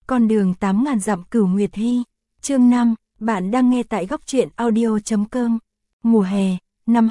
Con đường 8.000 dặm Cửu Nguyệt Hy. Chương 5, bạn đang nghe tại góc truyện audio.com. Mùa hè, năm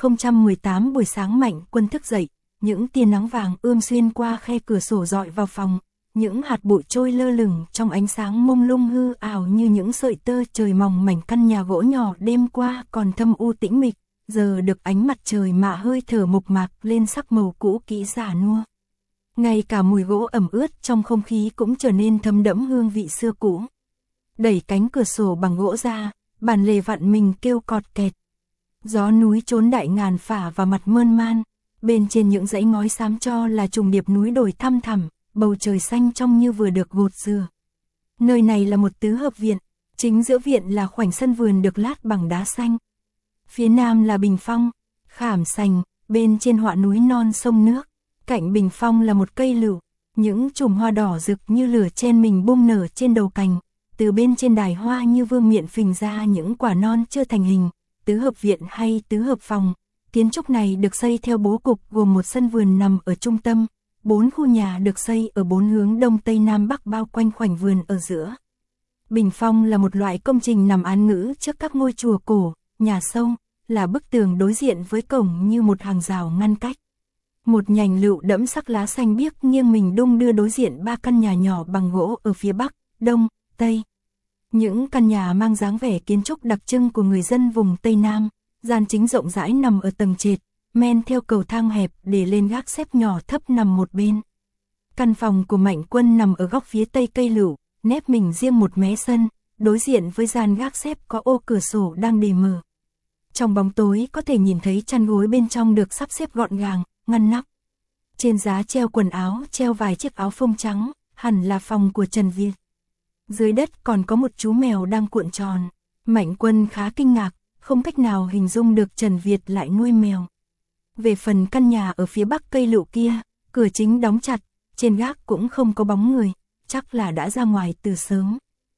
2018 buổi sáng Mạnh Quân thức dậy, những tia nắng vàng ươm xuyên qua khe cửa sổ rọi vào phòng, những hạt bụi trôi lơ lửng trong ánh sáng mông lung hư ảo như những sợi tơ trời mỏng mảnh. Căn nhà gỗ nhỏ đêm qua còn thâm u tĩnh mịch, giờ được ánh mặt trời mạ hơi thở mộc mạc lên sắc màu cũ kỹ già nua. Ngay cả mùi gỗ ẩm ướt trong không khí cũng trở nên thấm đẫm hương vị xưa cũ. Đẩy cánh cửa sổ bằng gỗ ra, bản lề vặn mình kêu cọt kẹt. Gió núi trốn đại ngàn phả vào mặt mơn man, bên trên những dãy ngói xám cho là trùng điệp núi đồi thăm thẳm, bầu trời xanh trong như vừa được gột rửa. Nơi này là một tứ hợp viện, chính giữa viện là khoảnh sân vườn được lát bằng đá xanh. Phía nam là bình phong, khảm sành, bên trên họa núi non sông nước. Cạnh bình phong là một cây lựu, những chùm hoa đỏ rực như lửa chen mình bung nở trên đầu cành, từ bên trên đài hoa như vương miện phình ra những quả non chưa thành hình. Tứ hợp viện hay tứ hợp phòng, kiến trúc này được xây theo bố cục gồm một sân vườn nằm ở trung tâm, 4 khu nhà được xây ở 4 hướng đông tây nam bắc bao quanh khoảnh vườn ở giữa. Bình phong là một loại công trình nằm án ngữ trước các ngôi chùa cổ, nhà sông, là bức tường đối diện với cổng như một hàng rào ngăn cách. Một nhành lựu đẫm sắc lá xanh biếc nghiêng mình đung đưa đối diện 3 căn nhà nhỏ bằng gỗ ở phía bắc, đông, tây. Những căn nhà mang dáng vẻ kiến trúc đặc trưng của người dân vùng Tây Nam, gian chính rộng rãi nằm ở tầng trệt, men theo cầu thang hẹp để lên gác xếp nhỏ thấp nằm một bên. Căn phòng của Mạnh Quân nằm ở góc phía tây cây lựu, nép mình riêng một mé sân, đối diện với gian gác xếp có ô cửa sổ đang để mở. Trong bóng tối có thể nhìn thấy chăn gối bên trong được sắp xếp gọn gàng, ngăn nắp. Trên giá treo quần áo, treo vài chiếc áo phông trắng, hẳn là phòng của Trần Việt. Dưới đất còn có một chú mèo đang cuộn tròn. Mạnh Quân khá kinh ngạc, không cách nào hình dung được Trần Việt lại nuôi mèo. Về phần căn nhà ở phía bắc cây lựu kia, cửa chính đóng chặt, trên gác cũng không có bóng người, chắc là đã ra ngoài từ sớm.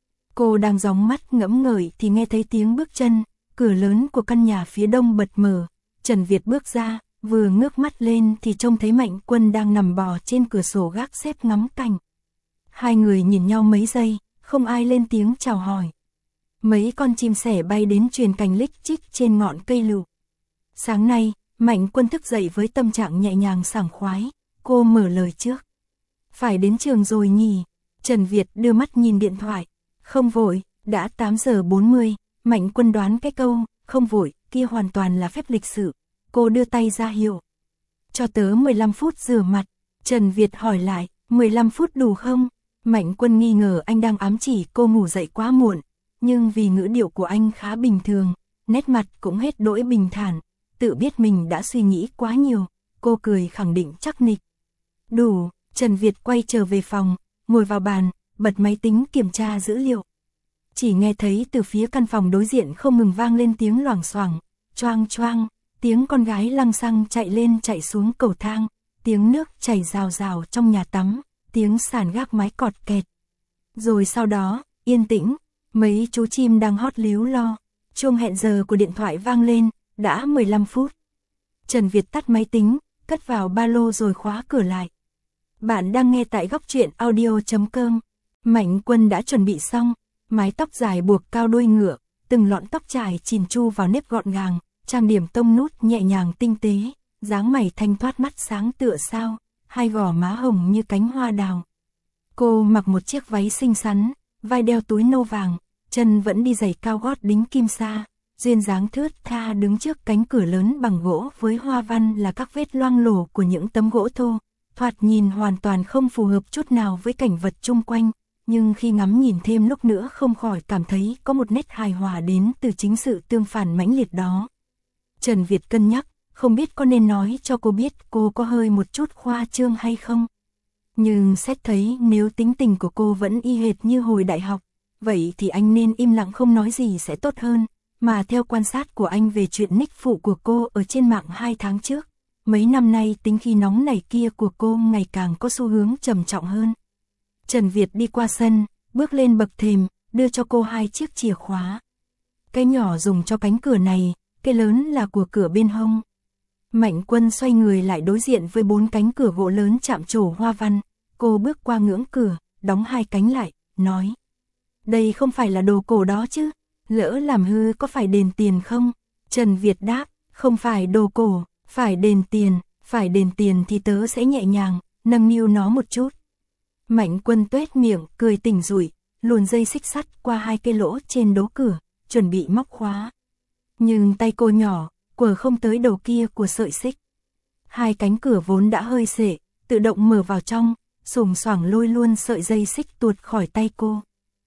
Cô đang dóng mắt ngẫm ngợi thì nghe thấy tiếng bước chân, cửa lớn của căn nhà phía đông bật mở. Trần Việt bước ra, vừa ngước mắt lên thì trông thấy Mạnh Quân đang nằm bò trên cửa sổ gác xếp ngắm cảnh. Hai người nhìn nhau mấy giây, không ai lên tiếng chào hỏi. Mấy con chim sẻ bay đến truyền cành lích chích trên ngọn cây lựu. Sáng nay, Mạnh Quân thức dậy với tâm trạng nhẹ nhàng sảng khoái, cô mở lời trước. Phải đến trường rồi nhỉ? Trần Việt đưa mắt nhìn điện thoại. Không vội, đã 8 giờ 40, Mạnh Quân đoán cái câu, không vội, kia hoàn toàn là phép lịch sự. Cô đưa tay ra hiệu. Cho tớ 15 phút rửa mặt. Trần Việt hỏi lại, 15 phút đủ không? Mạnh Quân nghi ngờ anh đang ám chỉ cô ngủ dậy quá muộn, nhưng vì ngữ điệu của anh khá bình thường, nét mặt cũng hết đỗi bình thản, tự biết mình đã suy nghĩ quá nhiều, cô cười khẳng định chắc nịch. Đủ. Trần Việt quay trở về phòng, ngồi vào bàn, bật máy tính kiểm tra dữ liệu. Chỉ nghe thấy từ phía căn phòng đối diện không ngừng vang lên tiếng loảng xoảng, choang choang, tiếng con gái lăng xăng chạy lên chạy xuống cầu thang, tiếng nước chảy rào rào trong nhà tắm, tiếng sàn gác mái cọt kẹt. Rồi sau đó, yên tĩnh, mấy chú chim đang hót líu lo, chuông hẹn giờ của điện thoại vang lên, đã 15 phút. Trần Việt tắt máy tính, cất vào ba lô rồi khóa cửa lại. Bạn đang nghe tại góc truyện audio.com. Mạnh Quân đã chuẩn bị xong, mái tóc dài buộc cao đuôi ngựa, từng lọn tóc trải chỉn chu vào nếp gọn gàng, trang điểm tông nút nhẹ nhàng tinh tế, dáng mày thanh thoát mắt sáng tựa sao, hai gò má hồng như cánh hoa đào. Cô mặc một chiếc váy xinh xắn, vai đeo túi nâu vàng, chân vẫn đi giày cao gót đính kim sa, duyên dáng thướt tha đứng trước cánh cửa lớn bằng gỗ với hoa văn là các vết loang lổ của những tấm gỗ thô, thoạt nhìn hoàn toàn không phù hợp chút nào với cảnh vật chung quanh, nhưng khi ngắm nhìn thêm lúc nữa không khỏi cảm thấy có một nét hài hòa đến từ chính sự tương phản mãnh liệt đó. Trần Việt cân nhắc, không biết có nên nói cho cô biết cô có hơi một chút khoa trương hay không. Nhưng xét thấy nếu tính tình của cô vẫn y hệt như hồi đại học, vậy thì anh nên im lặng không nói gì sẽ tốt hơn. Mà theo quan sát của anh về chuyện nick phụ của cô ở trên mạng 2 tháng trước, mấy năm nay tính khí nóng nảy kia của cô ngày càng có xu hướng trầm trọng hơn. Trần Việt đi qua sân, bước lên bậc thềm, đưa cho cô 2 chiếc chìa khóa. Cái nhỏ dùng cho cánh cửa này, cái lớn là của cửa bên hông. Mạnh Quân xoay người lại đối diện với 4 cánh cửa gỗ lớn chạm trổ hoa văn, cô bước qua ngưỡng cửa, đóng 2 cánh lại, nói. Đây không phải là đồ cổ đó chứ, lỡ làm hư có phải đền tiền không? Trần Việt đáp, không phải đồ cổ, phải đền tiền thì tớ sẽ nhẹ nhàng, nâng niu nó một chút. Mạnh Quân tuét miệng, cười tỉnh rủi, luồn dây xích sắt qua 2 cái lỗ trên đố cửa, chuẩn bị móc khóa. Nhưng tay cô nhỏ, quờ không tới đầu kia của sợi xích. 2 cánh cửa vốn đã hơi xệ, tự động mở vào trong, xùng xoảng lôi luôn sợi dây xích tuột khỏi tay cô.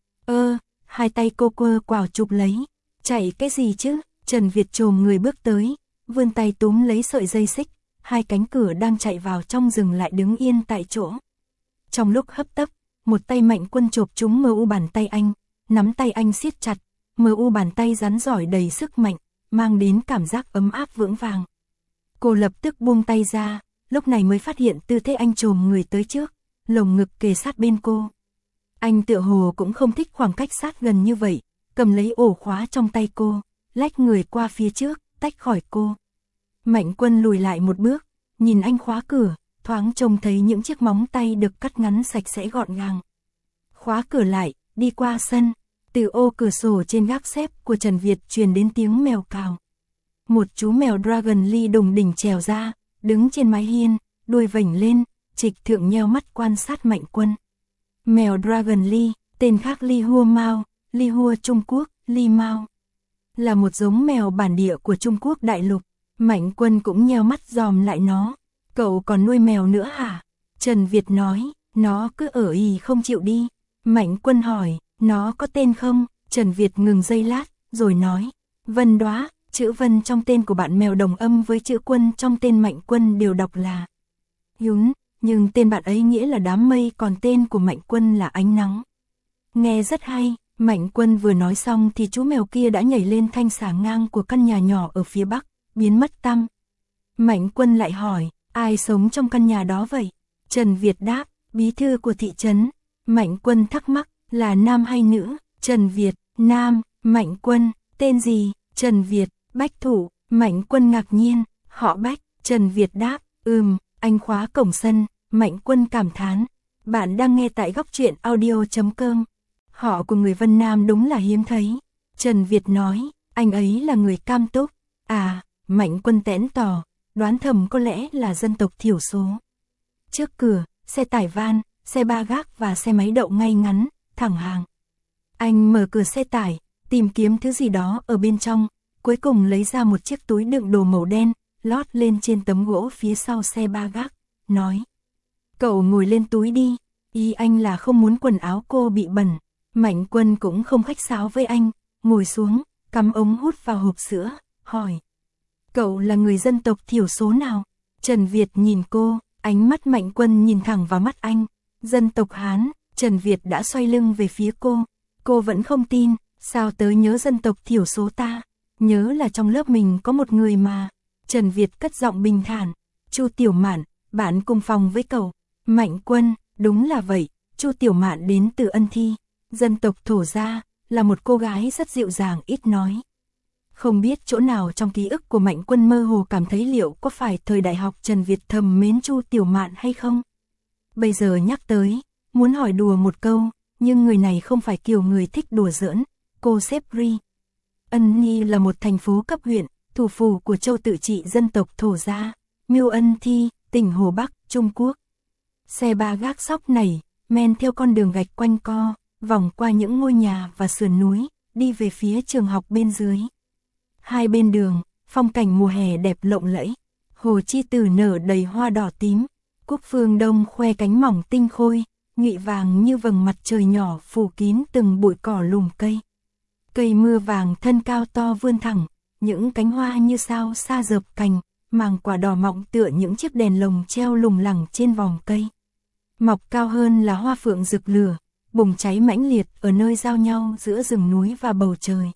2 tay cô quơ quào chụp lấy. Chạy cái gì chứ? Trần Việt chồm người bước tới, vươn tay túm lấy sợi dây xích, 2 cánh cửa đang chạy vào trong dừng lại đứng yên tại chỗ. Trong lúc hấp tấp, một tay Mạnh Quân chộp trúng MU bàn tay anh, nắm tay anh siết chặt, MU bàn tay rắn rỏi đầy sức mạnh, mang đến cảm giác ấm áp vững vàng. Cô lập tức buông tay ra, lúc này mới phát hiện tư thế anh chồm người tới trước, lồng ngực kề sát bên cô. Anh tựa hồ cũng không thích khoảng cách sát gần như vậy, cầm lấy ổ khóa trong tay cô, lách người qua phía trước, tách khỏi cô. Mạnh Quân lùi lại một bước, nhìn anh khóa cửa, thoáng trông thấy những chiếc móng tay được cắt ngắn sạch sẽ gọn gàng. Khóa cửa lại, đi qua sân, từ ô cửa sổ trên gác xếp của Trần Việt truyền đến tiếng mèo cào. Một chú mèo Dragon Lee đùng đỉnh trèo ra, đứng trên mái hiên, đuôi vểnh lên, trịch thượng nheo mắt quan sát Mạnh Quân. Mèo Dragon Lee, tên khác Lee Hua Mao, Lee Hua Trung Quốc, Lee Mao, là một giống mèo bản địa của Trung Quốc đại lục. Mạnh Quân cũng nheo mắt dòm lại nó. Cậu còn nuôi mèo nữa hả? Trần Việt nói, nó cứ ở ì không chịu đi. Mạnh Quân hỏi, nó có tên không? Trần Việt ngừng giây lát, rồi nói, Vân Đóa. Chữ Vân trong tên của bạn mèo đồng âm với chữ Quân trong tên Mạnh Quân đều đọc là Yún, nhưng tên bạn ấy nghĩa là đám mây, còn tên của Mạnh Quân là ánh nắng. Nghe rất hay. Mạnh Quân vừa nói xong thì chú mèo kia đã nhảy lên thanh xà ngang của căn nhà nhỏ ở phía bắc, biến mất tăm. Mạnh Quân lại hỏi, ai sống trong căn nhà đó vậy? Trần Việt đáp, bí thư của thị trấn. Mạnh Quân thắc mắc, là nam hay nữ? Trần Việt, nam. Mạnh Quân, tên gì? Trần Việt, Bách Thủ. Mạnh Quân ngạc nhiên, họ Bách. Trần Việt đáp, anh khóa cổng sân. Mạnh Quân cảm thán, bạn đang nghe tại góc truyện audio.com. Họ của người Vân Nam đúng là hiếm thấy. Trần Việt nói, anh ấy là người Cam Túc. À, Mạnh Quân tẽn tò, đoán thầm có lẽ là dân tộc thiểu số. Trước cửa, xe tải van, xe ba gác và xe máy đậu ngay ngắn, thẳng hàng. Anh mở cửa xe tải, tìm kiếm thứ gì đó ở bên trong, cuối cùng lấy ra một chiếc túi đựng đồ màu đen, lót lên trên tấm gỗ phía sau xe ba gác, nói. Cậu ngồi lên túi đi, ý anh là không muốn quần áo cô bị bẩn. Mạnh Quân cũng không khách sáo với anh, ngồi xuống, cắm ống hút vào hộp sữa, hỏi. Cậu là người dân tộc thiểu số nào? Trần Việt nhìn cô, ánh mắt Mạnh Quân nhìn thẳng vào mắt anh. Dân tộc Hán. Trần Việt đã xoay lưng về phía cô vẫn không tin, sao tớ nhớ dân tộc thiểu số ta? Nhớ là trong lớp mình có một người mà. Trần Việt cất giọng bình thản, Chu Tiểu Mạn, bạn cùng phòng với cậu. Mạnh Quân, đúng là vậy, Chu Tiểu Mạn đến từ Ân Thi. Dân tộc Thổ Gia, là một cô gái rất dịu dàng ít nói. Không biết chỗ nào trong ký ức của Mạnh Quân mơ hồ cảm thấy liệu có phải thời đại học Trần Việt thầm mến Chu Tiểu Mạn hay không? Bây giờ nhắc tới, muốn hỏi đùa một câu, nhưng người này không phải kiểu người thích đùa giỡn, cô xếp ri. Ân Thi là một thành phố cấp huyện, thủ phủ của châu tự trị dân tộc Thổ Gia, Miêu Ân Thi, tỉnh Hồ Bắc, Trung Quốc. Xe ba gác xóc nảy, men theo con đường gạch quanh co, vòng qua những ngôi nhà và sườn núi, đi về phía trường học bên dưới. Hai bên đường, phong cảnh mùa hè đẹp lộng lẫy, hồ chi tử nở đầy hoa đỏ tím, cúc phương đông khoe cánh mỏng tinh khôi, nhụy vàng như vầng mặt trời nhỏ phủ kín từng bụi cỏ lùm cây. Cây mưa vàng thân cao to vươn thẳng, những cánh hoa như sao sa dợp cành, màng quả đỏ mọng tựa những chiếc đèn lồng treo lủng lẳng trên vòng cây. Mọc cao hơn là hoa phượng rực lửa, bùng cháy mãnh liệt ở nơi giao nhau giữa rừng núi và bầu trời.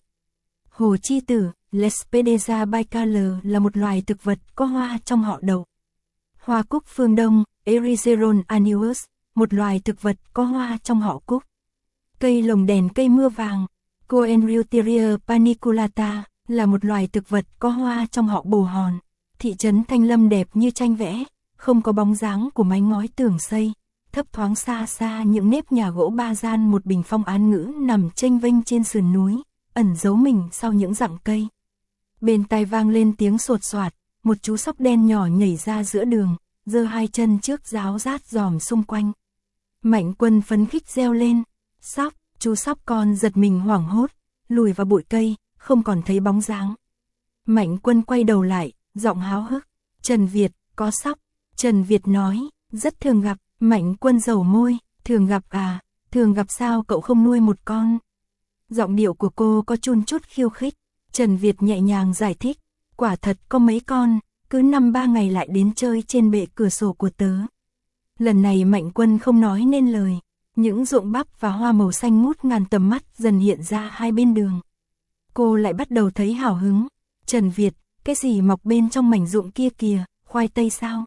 Hồ chi tử, Lespedia bicolor là một loài thực vật có hoa trong họ đậu. Hoa cúc phương Đông, Erigeron annuus, một loài thực vật có hoa trong họ cúc. Cây lồng đèn cây mưa vàng, Coenreuteria paniculata, là một loài thực vật có hoa trong họ bồ hòn. Thị trấn Thanh Lâm đẹp như tranh vẽ, không có bóng dáng của mái ngói tường xây, thấp thoáng xa xa những nếp nhà gỗ ba gian, một bình phong án ngữ nằm chênh vênh trên sườn núi, ẩn giấu mình sau những rặng cây. Bên tai vang lên tiếng sột soạt, một chú sóc đen nhỏ nhảy ra giữa đường, giơ hai chân trước ráo rát dòm xung quanh. Mạnh Quân phấn khích reo lên, sóc, chú sóc con giật mình hoảng hốt, lùi vào bụi cây, không còn thấy bóng dáng. Mạnh Quân quay đầu lại, giọng háo hức, Trần Việt, có sóc. Trần Việt nói, rất thường gặp. Mạnh Quân dầu môi, thường gặp à, thường gặp sao cậu không nuôi một con. Giọng điệu của cô có chun chút khiêu khích. Trần Việt nhẹ nhàng giải thích, quả thật có mấy con, cứ 5-3 ngày lại đến chơi trên bệ cửa sổ của tớ. Lần này Mạnh Quân không nói nên lời, những ruộng bắp và hoa màu xanh ngút ngàn tầm mắt dần hiện ra hai bên đường. Cô lại bắt đầu thấy hào hứng. Trần Việt, cái gì mọc bên trong mảnh ruộng kia kìa, khoai tây sao?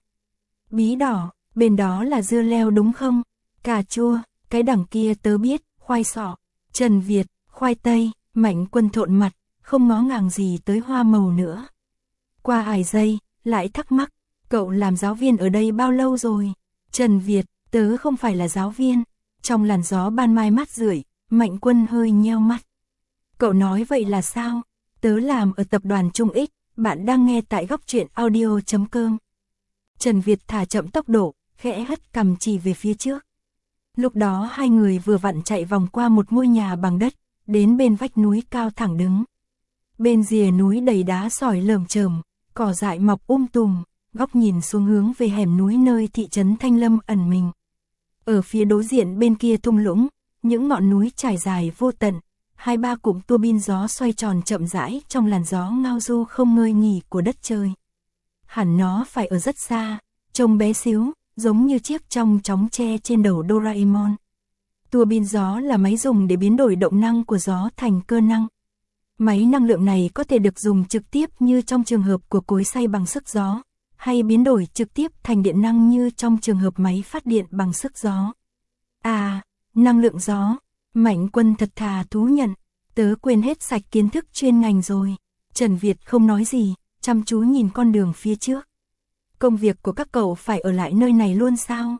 Bí đỏ, bên đó là dưa leo đúng không? Cà chua, cái đằng kia tớ biết, khoai sọ. Trần Việt, khoai tây. Mạnh Quân thộn mặt, không ngó ngàng gì tới hoa màu nữa. Qua ải giây, lại thắc mắc, cậu làm giáo viên ở đây bao lâu rồi? Trần Việt, tớ không phải là giáo viên. Trong làn gió ban mai mát rượi, Mạnh Quân hơi nheo mắt. Cậu nói vậy là sao? Tớ làm ở tập đoàn Trung X, bạn đang nghe tại góc truyện audio.com. Trần Việt thả chậm tốc độ, khẽ hất cằm chỉ về phía trước. Lúc đó hai người vừa vặn chạy vòng qua một ngôi nhà bằng đất, đến bên vách núi cao thẳng đứng. Bên rìa núi đầy đá sỏi lởm chởm, cỏ dại mọc tùm, góc nhìn xuống hướng về hẻm núi nơi thị trấn Thanh Lâm ẩn mình. Ở phía đối diện bên kia thung lũng, những ngọn núi trải dài vô tận, 2-3 cụm tua bin gió xoay tròn chậm rãi trong làn gió ngao du không ngơi nghỉ của đất trời. Hẳn nó phải ở rất xa, trông bé xíu, giống như chiếc trong chóng tre trên đầu Doraemon. Tua bin gió là máy dùng để biến đổi động năng của gió thành cơ năng. Máy năng lượng này có thể được dùng trực tiếp như trong trường hợp của cối xay bằng sức gió, hay biến đổi trực tiếp thành điện năng như trong trường hợp máy phát điện bằng sức gió. À, năng lượng gió. Mạnh Quân thật thà thú nhận, tớ quên hết sạch kiến thức chuyên ngành rồi. Trần Việt không nói gì, chăm chú nhìn con đường phía trước. Công việc của các cậu phải ở lại nơi này luôn sao?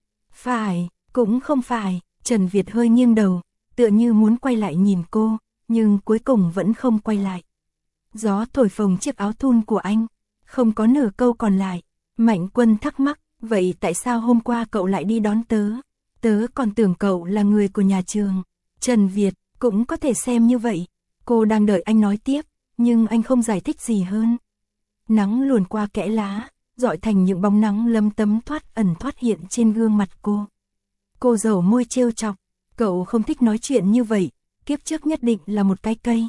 Phải, cũng không phải. Trần Việt hơi nghiêng đầu, tựa như muốn quay lại nhìn cô, nhưng cuối cùng vẫn không quay lại. Gió thổi phồng chiếc áo thun của anh, không có nửa câu còn lại. Mạnh Quân thắc mắc, vậy tại sao hôm qua cậu lại đi đón tớ? Tớ còn tưởng cậu là người của nhà trường. Trần Việt, cũng có thể xem như vậy. Cô đang đợi anh nói tiếp, nhưng anh không giải thích gì hơn. Nắng luồn qua kẽ lá, rọi thành những bóng nắng lấm tấm thoát ẩn thoát hiện trên gương mặt cô. Cô dầu môi trêu chọc, cậu không thích nói chuyện như vậy, kiếp trước nhất định là một cái cây.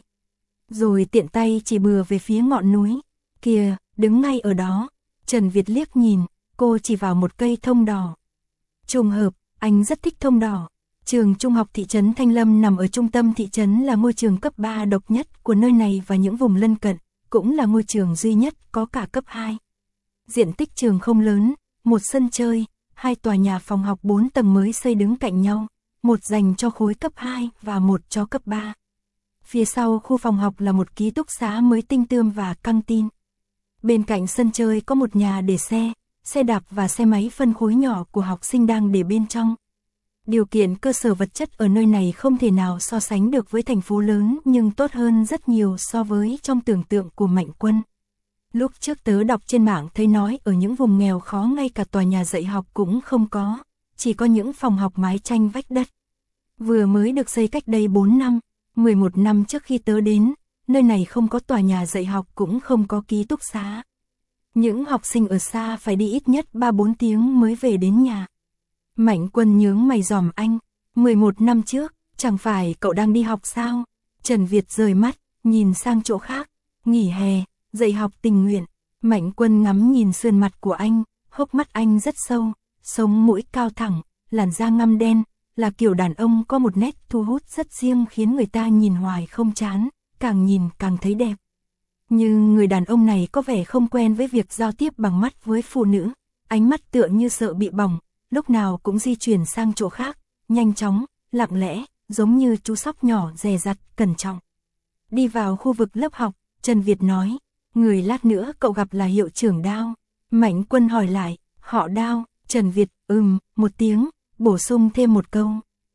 Rồi tiện tay chỉ bừa về phía ngọn núi. Kìa, đứng ngay ở đó. Trần Việt liếc nhìn, cô chỉ vào một cây thông đỏ. Trùng hợp, anh rất thích thông đỏ. Trường trung học thị trấn Thanh Lâm nằm ở trung tâm thị trấn, là ngôi trường cấp 3 độc nhất của nơi này và những vùng lân cận, cũng là ngôi trường duy nhất có cả cấp 2. Diện tích trường không lớn, một sân chơi, 2 tòa nhà phòng học 4 tầng mới xây đứng cạnh nhau, một dành cho khối cấp 2 và một cho cấp 3. Phía sau khu phòng học là một ký túc xá mới tinh tươm và căng tin. Bên cạnh sân chơi có một nhà để xe đạp và xe máy phân khối nhỏ của học sinh đang để bên trong. Điều kiện cơ sở vật chất ở nơi này không thể nào so sánh được với thành phố lớn, nhưng tốt hơn rất nhiều so với trong tưởng tượng của Mạnh Quân. Lúc trước tớ đọc trên mạng thấy nói ở những vùng nghèo khó ngay cả tòa nhà dạy học cũng không có, chỉ có những phòng học mái tranh vách đất. Vừa mới được xây cách đây 4 năm, 11 năm trước khi tớ đến, nơi này không có tòa nhà dạy học cũng không có ký túc xá. Những học sinh ở xa phải đi ít nhất 3-4 tiếng mới về đến nhà. Mạnh Quân nhướng mày dòm anh, 11 năm trước, chẳng phải cậu đang đi học sao? Trần Việt rời mắt, nhìn sang chỗ khác, nghỉ hè, dạy học tình nguyện. Mạnh Quân ngắm nhìn sườn mặt của anh, hốc mắt anh rất sâu, sống mũi cao thẳng, làn da ngăm đen, là kiểu đàn ông có một nét thu hút rất riêng khiến người ta nhìn hoài không chán, càng nhìn càng thấy đẹp. Nhưng người đàn ông này có vẻ không quen với việc giao tiếp bằng mắt với phụ nữ, ánh mắt tựa như sợ bị bỏng, lúc nào cũng di chuyển sang chỗ khác, nhanh chóng, lặng lẽ, giống như chú sóc nhỏ dè dặt, cẩn trọng. Đi vào khu vực lớp học, Trần Việt nói, người lát nữa cậu gặp là hiệu trưởng Đao. Mạnh Quân hỏi lại, họ Đao? Trần Việt, một tiếng, bổ sung thêm một câu.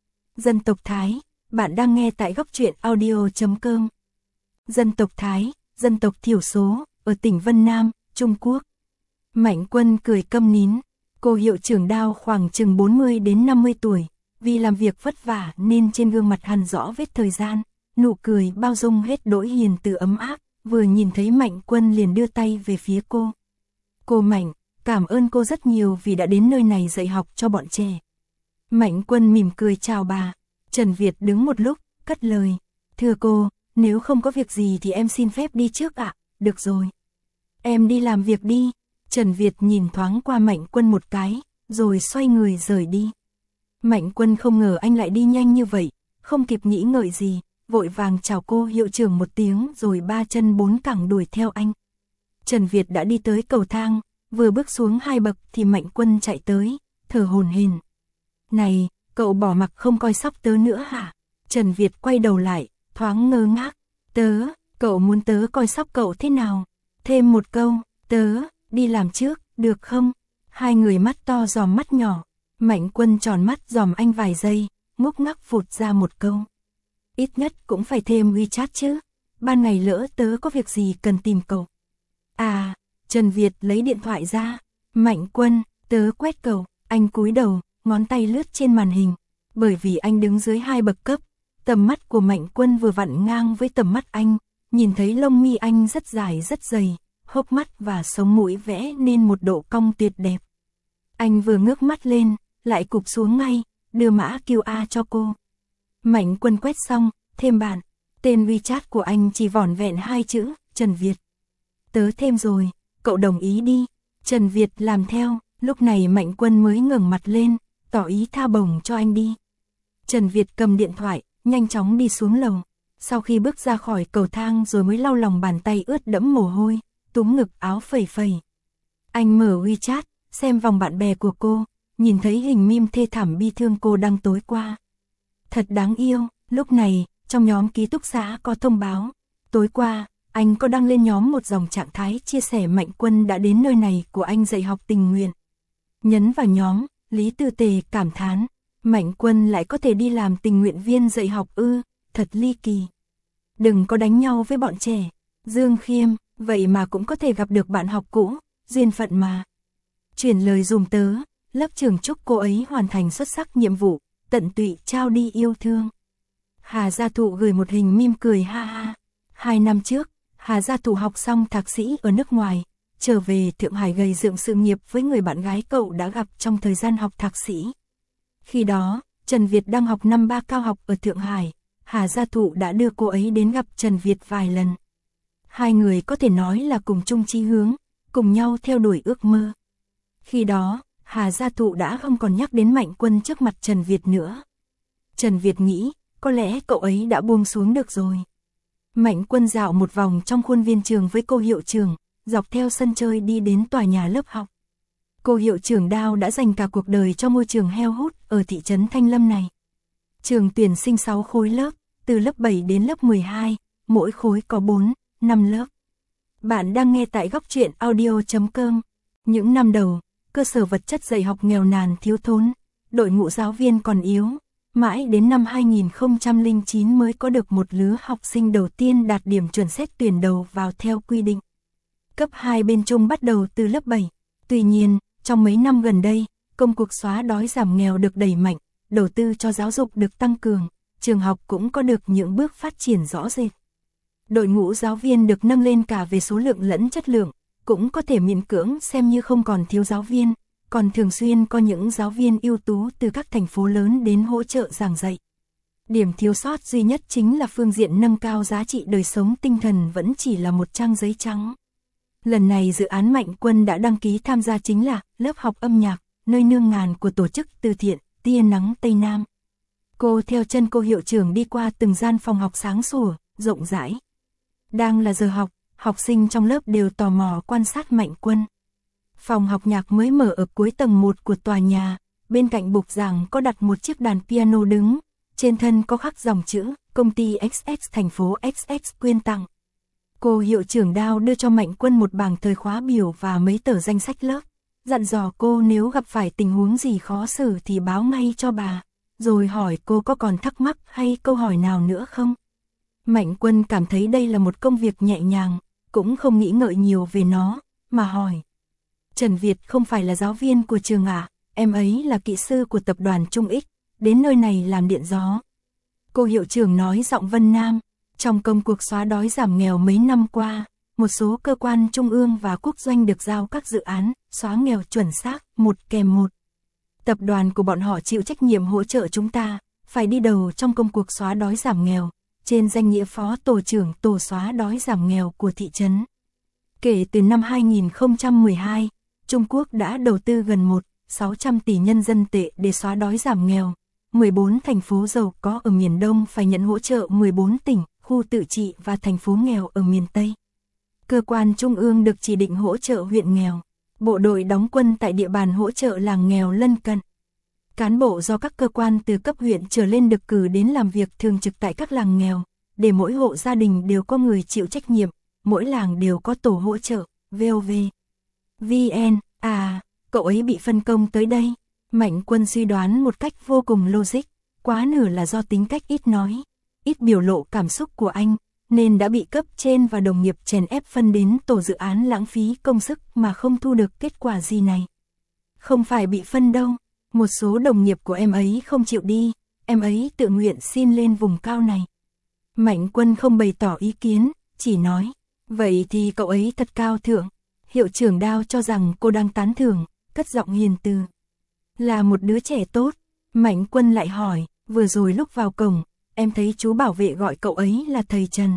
Dân tộc Thái, bạn đang nghe tại góc truyện audio.com. Dân tộc Thái, dân tộc thiểu số, ở tỉnh Vân Nam, Trung Quốc. Mạnh Quân cười câm nín, cô hiệu trưởng Đao khoảng chừng 40 đến 50 tuổi, vì làm việc vất vả nên trên gương mặt hằn rõ vết thời gian, nụ cười bao dung hết đỗi hiền từ ấm áp, vừa nhìn thấy Mạnh Quân liền đưa tay về phía cô. Cô Mạnh, cảm ơn cô rất nhiều vì đã đến nơi này dạy học cho bọn trẻ. Mạnh Quân mỉm cười chào bà. Trần Việt đứng một lúc, cất lời. Thưa cô, nếu không có việc gì thì em xin phép đi trước ạ. Được rồi. Em đi làm việc đi. Trần Việt nhìn thoáng qua Mạnh Quân một cái, rồi xoay người rời đi. Mạnh Quân không ngờ anh lại đi nhanh như vậy, không kịp nghĩ ngợi gì, vội vàng chào cô hiệu trưởng một tiếng rồi ba chân bốn cẳng đuổi theo anh. Trần Việt đã đi tới cầu thang, vừa bước xuống 2 bậc thì Mạnh Quân chạy tới, thở hổn hển. Này, cậu bỏ mặc không coi sóc tớ nữa hả? Trần Việt quay đầu lại, thoáng ngơ ngác. Tớ, cậu muốn tớ coi sóc cậu thế nào? Thêm một câu, tớ, đi làm trước, được không? Hai người mắt to dòm mắt nhỏ. Mạnh Quân tròn mắt dòm anh vài giây, ngốc ngắc phụt ra một câu. Ít nhất cũng phải thêm WeChat chứ. Ban ngày lỡ tớ có việc gì cần tìm cậu. À, Trần Việt lấy điện thoại ra. Mạnh Quân, tớ quét cậu. Anh cúi đầu, ngón tay lướt trên màn hình. Bởi vì anh đứng dưới 2 bậc cấp, tầm mắt của Mạnh Quân vừa vặn ngang với tầm mắt anh, nhìn thấy lông mi anh rất dài rất dày, hốc mắt và sống mũi vẽ nên một độ cong tuyệt đẹp. Anh vừa ngước mắt lên, lại cụp xuống ngay, đưa mã QR cho cô. Mạnh Quân quét xong, thêm bạn. Tên WeChat của anh chỉ vỏn vẹn 2 chữ, Trần Việt. Tớ thêm rồi, cậu đồng ý đi. Trần Việt làm theo, lúc này Mạnh Quân mới ngẩng mặt lên, tỏ ý tha bổng cho anh đi. Trần Việt cầm điện thoại, nhanh chóng đi xuống lầu. Sau khi bước ra khỏi cầu thang rồi mới lau lòng bàn tay ướt đẫm mồ hôi, túm ngực áo phẩy phẩy. Anh mở WeChat, xem vòng bạn bè của cô, nhìn thấy hình meme thê thảm bi thương cô đăng tối qua. Thật đáng yêu, lúc này, trong nhóm ký túc xá có thông báo. Tối qua, anh có đăng lên nhóm một dòng trạng thái chia sẻ Mạnh Quân đã đến nơi này của anh dạy học tình nguyện. Nhấn vào nhóm, Lý Tư Tề cảm thán, Mạnh Quân lại có thể đi làm tình nguyện viên dạy học ư, thật ly kỳ. Đừng có đánh nhau với bọn trẻ. Dương Khiêm, vậy mà cũng có thể gặp được bạn học cũ, duyên phận mà. Chuyển lời dùm tớ, lớp trưởng chúc cô ấy hoàn thành xuất sắc nhiệm vụ, tận tụy trao đi yêu thương. Hà Gia Thụ gửi một hình meme cười ha ha. 2 năm trước, Hà Gia Thụ học xong thạc sĩ ở nước ngoài, trở về Thượng Hải gầy dựng sự nghiệp với người bạn gái cậu đã gặp trong thời gian học thạc sĩ. Khi đó, Trần Việt đang học năm 3 cao học ở Thượng Hải, Hà Gia Thụ đã đưa cô ấy đến gặp Trần Việt vài lần. Hai người có thể nói là cùng chung chí hướng, cùng nhau theo đuổi ước mơ. Khi đó, Hà Gia Thụ đã không còn nhắc đến Mạnh Quân trước mặt Trần Việt nữa. Trần Việt nghĩ, có lẽ cậu ấy đã buông xuống được rồi. Mạnh Quân dạo một vòng trong khuôn viên trường với cô hiệu trưởng, dọc theo sân chơi đi đến tòa nhà lớp học. Cô hiệu trưởng Đao đã dành cả cuộc đời cho môi trường heo hút ở thị trấn Thanh Lâm này. Trường tuyển sinh 6 khối lớp, từ lớp 7 đến lớp 12, mỗi khối có 4, 5 lớp. Bạn đang nghe tại góc truyện audio.com. Những năm đầu, cơ sở vật chất dạy học nghèo nàn thiếu thốn, đội ngũ giáo viên còn yếu. Mãi đến năm 2009 mới có được một lứa học sinh đầu tiên đạt điểm chuẩn xét tuyển đầu vào theo quy định. Cấp 2 bên Trung bắt đầu từ lớp 7. Tuy nhiên, trong mấy năm gần đây, công cuộc xóa đói giảm nghèo được đẩy mạnh, đầu tư cho giáo dục được tăng cường, trường học cũng có được những bước phát triển rõ rệt. Đội ngũ giáo viên được nâng lên cả về số lượng lẫn chất lượng, cũng có thể miễn cưỡng xem như không còn thiếu giáo viên, còn thường xuyên có những giáo viên ưu tú từ các thành phố lớn đến hỗ trợ giảng dạy. Điểm thiếu sót duy nhất chính là phương diện nâng cao giá trị đời sống tinh thần vẫn chỉ là một trang giấy trắng. Lần này dự án Mạnh Quân đã đăng ký tham gia chính là lớp học âm nhạc, nơi nương ngàn của tổ chức từ thiện Tia Nắng Tây Nam. Cô theo chân cô hiệu trưởng đi qua từng gian phòng học sáng sủa, rộng rãi. Đang là giờ học, học sinh trong lớp đều tò mò quan sát Mạnh Quân. Phòng học nhạc mới mở ở cuối tầng 1 của tòa nhà, bên cạnh bục giảng có đặt một chiếc đàn piano đứng, trên thân có khắc dòng chữ, công ty XX thành phố XX quyên tặng. Cô hiệu trưởng Đao đưa cho Mạnh Quân một bảng thời khóa biểu và mấy tờ danh sách lớp. dặn dò cô nếu gặp phải tình huống gì khó xử thì báo ngay cho bà, rồi hỏi cô có còn thắc mắc hay câu hỏi nào nữa không. Mạnh Quân cảm thấy đây là một công việc nhẹ nhàng, cũng không nghĩ ngợi nhiều về nó, mà hỏi. Trần Việt không phải là giáo viên của trường à, em ấy là kỹ sư của tập đoàn Trung X, đến nơi này làm điện gió. Cô hiệu trưởng nói giọng Vân Nam, trong công cuộc xóa đói giảm nghèo mấy năm qua, một số cơ quan trung ương và quốc doanh được giao các dự án xóa nghèo chuẩn xác, 1+1. Tập đoàn của bọn họ chịu trách nhiệm hỗ trợ chúng ta, phải đi đầu trong công cuộc xóa đói giảm nghèo, trên danh nghĩa phó tổ trưởng tổ xóa đói giảm nghèo của thị trấn. Kể từ năm 2012, Trung Quốc đã đầu tư gần 1.600 tỷ nhân dân tệ để xóa đói giảm nghèo. 14 thành phố giàu có ở miền Đông phải nhận hỗ trợ 14 tỉnh, khu tự trị và thành phố nghèo ở miền Tây. Cơ quan trung ương được chỉ định hỗ trợ huyện nghèo. Bộ đội đóng quân tại địa bàn hỗ trợ làng nghèo lân cận. Cán bộ do các cơ quan từ cấp huyện trở lên được cử đến làm việc thường trực tại các làng nghèo, để mỗi hộ gia đình đều có người chịu trách nhiệm, mỗi làng đều có tổ hỗ trợ, VOV. VN, à, cậu ấy bị phân công tới đây. Mạnh Quân suy đoán một cách vô cùng logic, quá nửa là do tính cách ít nói, ít biểu lộ cảm xúc của anh, nên đã bị cấp trên và đồng nghiệp chèn ép phân đến tổ dự án lãng phí công sức mà không thu được kết quả gì này. Không phải bị phân đâu, một số đồng nghiệp của em ấy không chịu đi, em ấy tự nguyện xin lên vùng cao này. Mạnh Quân không bày tỏ ý kiến, chỉ nói, vậy thì cậu ấy thật cao thượng. Hiệu trưởng Đao cho rằng cô đang tán thưởng, cất giọng hiền từ. Là một đứa trẻ tốt. Mạnh Quân lại hỏi, vừa rồi lúc vào cổng, em thấy chú bảo vệ gọi cậu ấy là thầy Trần.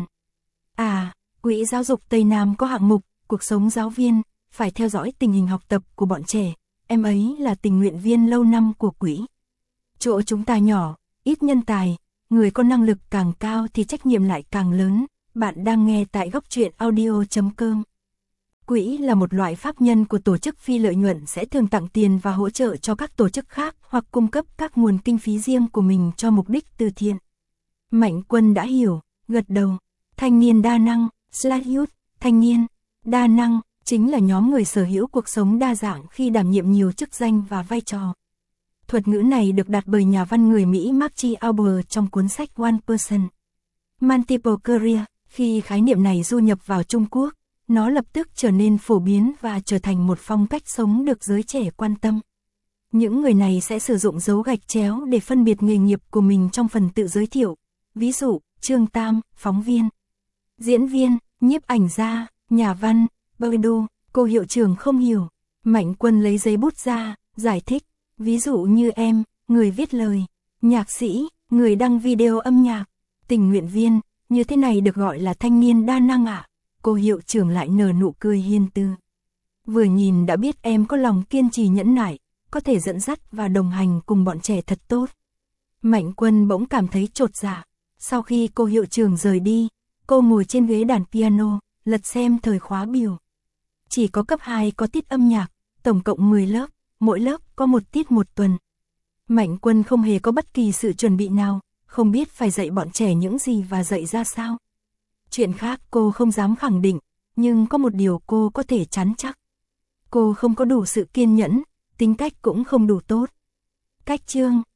À, Quỹ Giáo dục Tây Nam có hạng mục, cuộc sống giáo viên, phải theo dõi tình hình học tập của bọn trẻ. Em ấy là tình nguyện viên lâu năm của quỹ. Chỗ chúng ta nhỏ, ít nhân tài, người có năng lực càng cao thì trách nhiệm lại càng lớn. Bạn đang nghe tại góc truyện audio.com. Quỹ là một loại pháp nhân của tổ chức phi lợi nhuận sẽ thường tặng tiền và hỗ trợ cho các tổ chức khác hoặc cung cấp các nguồn kinh phí riêng của mình cho mục đích từ thiện. Mạnh Quân đã hiểu, gật đầu. Thanh niên đa năng, /youth, thanh niên, đa năng, chính là nhóm người sở hữu cuộc sống đa dạng khi đảm nhiệm nhiều chức danh và vai trò. Thuật ngữ này được đặt bởi nhà văn người Mỹ Marty Albert trong cuốn sách One Person, Multiple Career. Khi khái niệm này du nhập vào Trung Quốc, nó lập tức trở nên phổ biến và trở thành một phong cách sống được giới trẻ quan tâm. Những người này sẽ sử dụng dấu gạch chéo để phân biệt nghề nghiệp của mình trong phần tự giới thiệu. Ví dụ, Trương Tam, phóng viên, diễn viên, nhiếp ảnh gia, nhà văn, Baidu. Cô hiệu trưởng không hiểu. Mạnh Quân lấy giấy bút ra, giải thích. Ví dụ như em, người viết lời, nhạc sĩ, người đăng video âm nhạc, tình nguyện viên, như thế này được gọi là thanh niên đa năng ạ. Cô hiệu trưởng lại nở nụ cười hiền từ. Vừa nhìn đã biết em có lòng kiên trì nhẫn nại, có thể dẫn dắt và đồng hành cùng bọn trẻ thật tốt. Mạnh Quân bỗng cảm thấy chột dạ. Sau khi cô hiệu trưởng rời đi, cô ngồi trên ghế đàn piano, lật xem thời khóa biểu. Chỉ có cấp 2 có tiết âm nhạc, tổng cộng 10 lớp, mỗi lớp có một tiết một tuần. Mạnh Quân không hề có bất kỳ sự chuẩn bị nào, không biết phải dạy bọn trẻ những gì và dạy ra sao. Chuyện khác cô không dám khẳng định, nhưng có một điều cô có thể chắn chắc. Cô không có đủ sự kiên nhẫn, tính cách cũng không đủ tốt. Cách chương